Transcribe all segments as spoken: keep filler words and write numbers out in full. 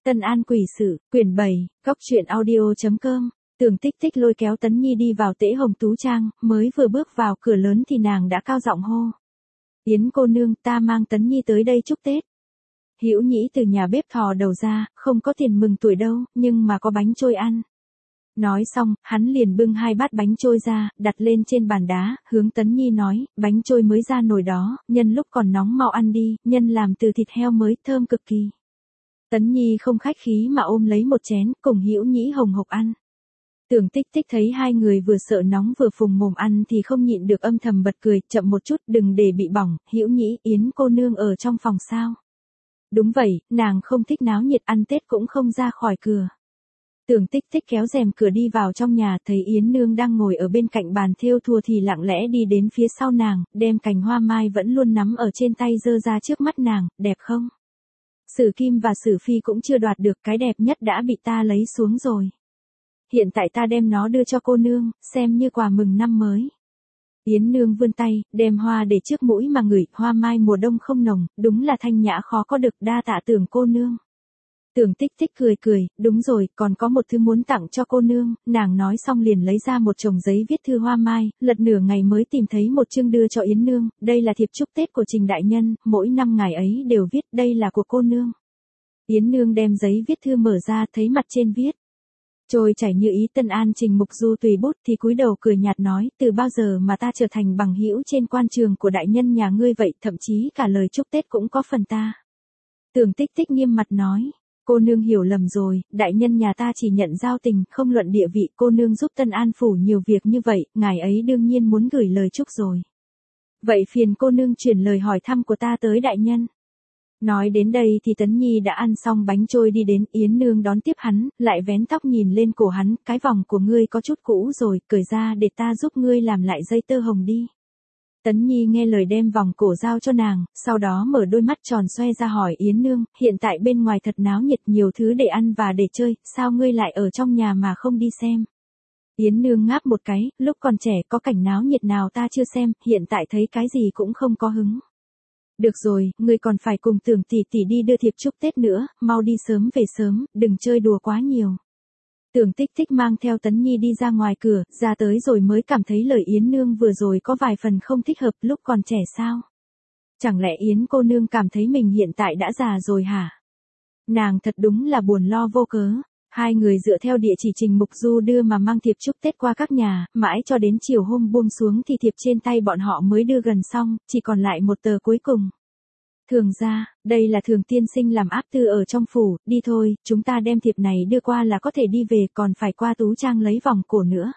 Tân An quỷ sự, quyển bảy, góc truyện audio.com. Tưởng Tích Tích lôi kéo Tấn Nhi đi vào Tễ Hồng Tú Trang, mới vừa bước vào cửa lớn thì nàng đã cao giọng hô. Yến cô nương, ta mang Tấn Nhi tới đây chúc Tết. Hữu Nhĩ từ nhà bếp thò đầu ra, không có tiền mừng tuổi đâu, nhưng mà có bánh trôi ăn. Nói xong, hắn liền bưng hai bát bánh trôi ra, đặt lên trên bàn đá, hướng Tấn Nhi nói, bánh trôi mới ra nồi đó, nhân lúc còn nóng mau ăn đi, nhân làm từ thịt heo mới, thơm cực kỳ. Tấn Nhi không khách khí mà ôm lấy một chén, cùng Hữu Nhĩ hồng hộc ăn. Tưởng Tích Tích thấy hai người vừa sợ nóng vừa phùng mồm ăn thì không nhịn được âm thầm bật cười, chậm một chút, đừng để bị bỏng. Hữu Nhĩ, Yến cô nương ở trong phòng sao? Đúng vậy, nàng không thích náo nhiệt, ăn Tết cũng không ra khỏi cửa. Tưởng Tích Tích kéo rèm cửa đi vào trong nhà, thấy Yến nương đang ngồi ở bên cạnh bàn thêu thùa thì lặng lẽ đi đến phía sau nàng, đem cành hoa mai vẫn luôn nắm ở trên tay giơ ra trước mắt nàng, đẹp không? Sử Kim và Sử Phi cũng chưa đoạt được, cái đẹp nhất đã bị ta lấy xuống rồi. Hiện tại ta đem nó đưa cho cô nương, xem như quà mừng năm mới. Yến nương vươn tay, đem hoa để trước mũi mà ngửi, hoa mai mùa đông không nồng, đúng là thanh nhã khó có được, đa tạ Tưởng cô nương. Tưởng Tích Tích cười cười, đúng rồi, còn có một thứ muốn tặng cho cô nương, nàng nói xong liền lấy ra một chồng giấy viết thư hoa mai, lật nửa ngày mới tìm thấy một chương đưa cho Yến nương, đây là thiệp chúc Tết của Trình đại nhân, mỗi năm ngày ấy đều viết, đây là của cô nương. Yến nương đem giấy viết thư mở ra, thấy mặt trên viết. Trôi chảy như ý Tân An Trình Mục Du tùy bút thì cúi đầu cười nhạt nói, từ bao giờ mà ta trở thành bằng hữu trên quan trường của đại nhân nhà ngươi vậy, thậm chí cả lời chúc Tết cũng có phần ta. Tưởng Tích Tích nghiêm mặt nói. Cô nương hiểu lầm rồi, đại nhân nhà ta chỉ nhận giao tình, không luận địa vị, cô nương giúp Tân An phủ nhiều việc như vậy, ngài ấy đương nhiên muốn gửi lời chúc rồi. Vậy phiền cô nương chuyển lời hỏi thăm của ta tới đại nhân. Nói đến đây thì Tấn Nhi đã ăn xong bánh trôi đi đến, Yến nương đón tiếp hắn, lại vén tóc nhìn lên cổ hắn, cái vòng của ngươi có chút cũ rồi, cởi ra để ta giúp ngươi làm lại dây tơ hồng đi. Tấn Nhi nghe lời đem vòng cổ giao cho nàng, sau đó mở đôi mắt tròn xoe ra hỏi Yến nương, hiện tại bên ngoài thật náo nhiệt, nhiều thứ để ăn và để chơi, sao ngươi lại ở trong nhà mà không đi xem? Yến nương ngáp một cái, lúc còn trẻ có cảnh náo nhiệt nào ta chưa xem, hiện tại thấy cái gì cũng không có hứng. Được rồi, ngươi còn phải cùng Tưởng tỷ tỷ đi đưa thiệp chúc Tết nữa, mau đi sớm về sớm, đừng chơi đùa quá nhiều. Tưởng Tích Tích mang theo Tấn Nhi đi ra ngoài cửa, ra tới rồi mới cảm thấy lời Yến nương vừa rồi có vài phần không thích hợp, lúc còn trẻ sao? Chẳng lẽ Yến cô nương cảm thấy mình hiện tại đã già rồi hả? Nàng thật đúng là buồn lo vô cớ. Hai người dựa theo địa chỉ Trình Mục Du đưa mà mang thiệp chúc Tết qua các nhà, mãi cho đến chiều hôm buông xuống thì thiệp trên tay bọn họ mới đưa gần xong, chỉ còn lại một tờ cuối cùng. Thường ra, đây là Thường tiên sinh làm áp tư ở trong phủ, đi thôi, chúng ta đem thiệp này đưa qua là có thể đi về, còn phải qua Tú Trang lấy vòng cổ nữa.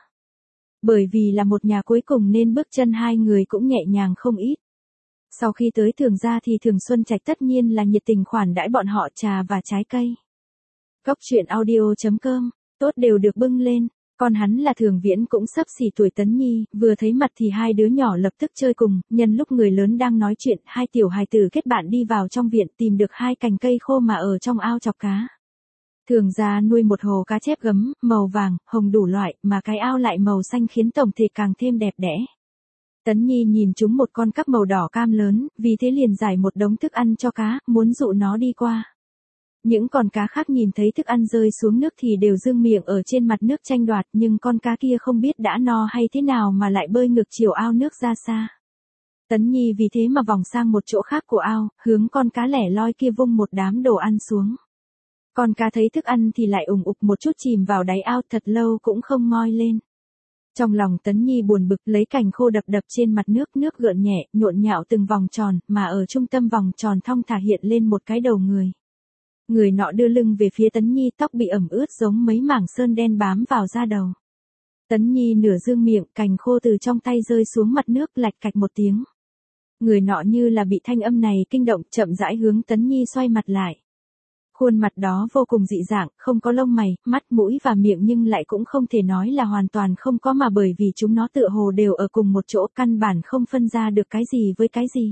Bởi vì là một nhà cuối cùng nên bước chân hai người cũng nhẹ nhàng không ít. Sau khi tới Thường ra thì Thường Xuân Trạch tất nhiên là nhiệt tình khoản đãi bọn họ trà và trái cây. Góc truyện audio.com, tốt đều được bưng lên. Còn hắn là Thường Viễn cũng sắp xỉ tuổi Tấn Nhi, vừa thấy mặt thì hai đứa nhỏ lập tức chơi cùng, nhân lúc người lớn đang nói chuyện, hai tiểu hài tử kết bạn đi vào trong viện tìm được hai cành cây khô mà ở trong ao chọc cá. Thường gia nuôi một hồ cá chép gấm, màu vàng, hồng đủ loại, mà cái ao lại màu xanh khiến tổng thể càng thêm đẹp đẽ. Tấn Nhi nhìn chúng một con cắp màu đỏ cam lớn, vì thế liền giải một đống thức ăn cho cá, muốn dụ nó đi qua. Những con cá khác nhìn thấy thức ăn rơi xuống nước thì đều dương miệng ở trên mặt nước tranh đoạt, nhưng con cá kia không biết đã no hay thế nào mà lại bơi ngược chiều ao nước ra xa. Tấn Nhi vì thế mà vòng sang một chỗ khác của ao, hướng con cá lẻ loi kia vung một đám đồ ăn xuống. Con cá thấy thức ăn thì lại ủng ục một chút chìm vào đáy ao, thật lâu cũng không ngoi lên. Trong lòng Tấn Nhi buồn bực, lấy cành khô đập đập trên mặt nước, nước gợn nhẹ, nhộn nhạo từng vòng tròn, mà ở trung tâm vòng tròn thong thả hiện lên một cái đầu người. Người nọ đưa lưng về phía Tấn Nhi, tóc bị ẩm ướt giống mấy mảng sơn đen bám vào da đầu. Tấn Nhi nửa dương miệng, cành khô từ trong tay rơi xuống mặt nước, lạch cạch một tiếng. Người nọ như là bị thanh âm này kinh động, chậm rãi hướng Tấn Nhi xoay mặt lại. Khuôn mặt đó vô cùng dị dạng, không có lông mày, mắt, mũi và miệng, nhưng lại cũng không thể nói là hoàn toàn không có, mà bởi vì chúng nó tựa hồ đều ở cùng một chỗ, căn bản không phân ra được cái gì với cái gì.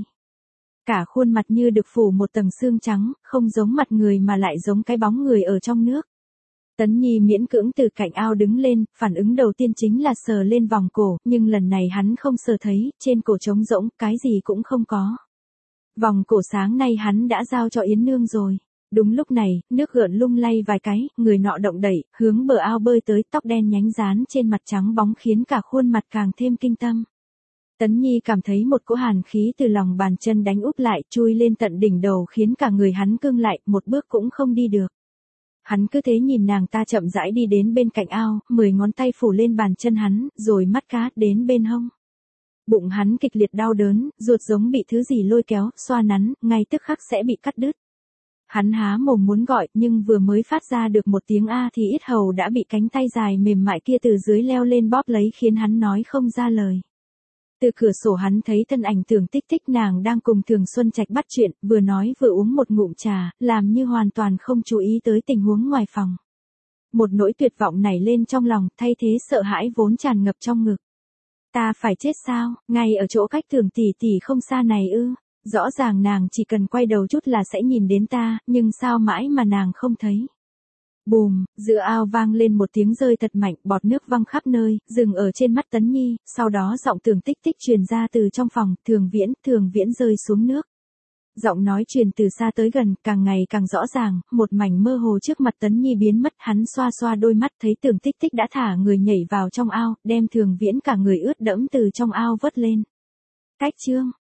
Cả khuôn mặt như được phủ một tầng xương trắng, không giống mặt người mà lại giống cái bóng người ở trong nước. Tấn Nhi miễn cưỡng từ cạnh ao đứng lên, phản ứng đầu tiên chính là sờ lên vòng cổ, nhưng lần này hắn không sờ thấy, trên cổ trống rỗng, cái gì cũng không có. Vòng cổ sáng nay hắn đã giao cho Yến nương rồi. Đúng lúc này, nước gợn lung lay vài cái, người nọ động đẩy, hướng bờ ao bơi tới, tóc đen nhánh dán trên mặt trắng bóng khiến cả khuôn mặt càng thêm kinh tâm. Tấn Nhi cảm thấy một cỗ hàn khí từ lòng bàn chân đánh úp lại, chui lên tận đỉnh đầu khiến cả người hắn cương lại, một bước cũng không đi được. Hắn cứ thế nhìn nàng ta chậm rãi đi đến bên cạnh ao, mười ngón tay phủ lên bàn chân hắn, rồi mắt cá đến bên hông. Bụng hắn kịch liệt đau đớn, ruột giống bị thứ gì lôi kéo, xoa nắn, ngay tức khắc sẽ bị cắt đứt. Hắn há mồm muốn gọi, nhưng vừa mới phát ra được một tiếng a thì yết hầu đã bị cánh tay dài mềm mại kia từ dưới leo lên bóp lấy khiến hắn nói không ra lời. Từ cửa sổ hắn thấy thân ảnh Tưởng Tích Tích nàng đang cùng Thường Xuân Trạch bắt chuyện, vừa nói vừa uống một ngụm trà, làm như hoàn toàn không chú ý tới tình huống ngoài phòng. Một nỗi tuyệt vọng nảy lên trong lòng, thay thế sợ hãi vốn tràn ngập trong ngực. Ta phải chết sao, ngay ở chỗ cách Thường tỷ tỷ không xa này ư? Rõ ràng nàng chỉ cần quay đầu chút là sẽ nhìn đến ta, nhưng sao mãi mà nàng không thấy. Bùm, giữa ao vang lên một tiếng rơi thật mạnh, bọt nước văng khắp nơi, dừng ở trên mắt Tấn Nhi, sau đó giọng Tưởng Tích Tích truyền ra từ trong phòng, Thường Viễn, Thường Viễn rơi xuống nước. Giọng nói truyền từ xa tới gần, càng ngày càng rõ ràng, một mảnh mơ hồ trước mặt Tấn Nhi biến mất, hắn xoa xoa đôi mắt thấy Tưởng Tích Tích đã thả người nhảy vào trong ao, đem Thường Viễn cả người ướt đẫm từ trong ao vớt lên. Cách chương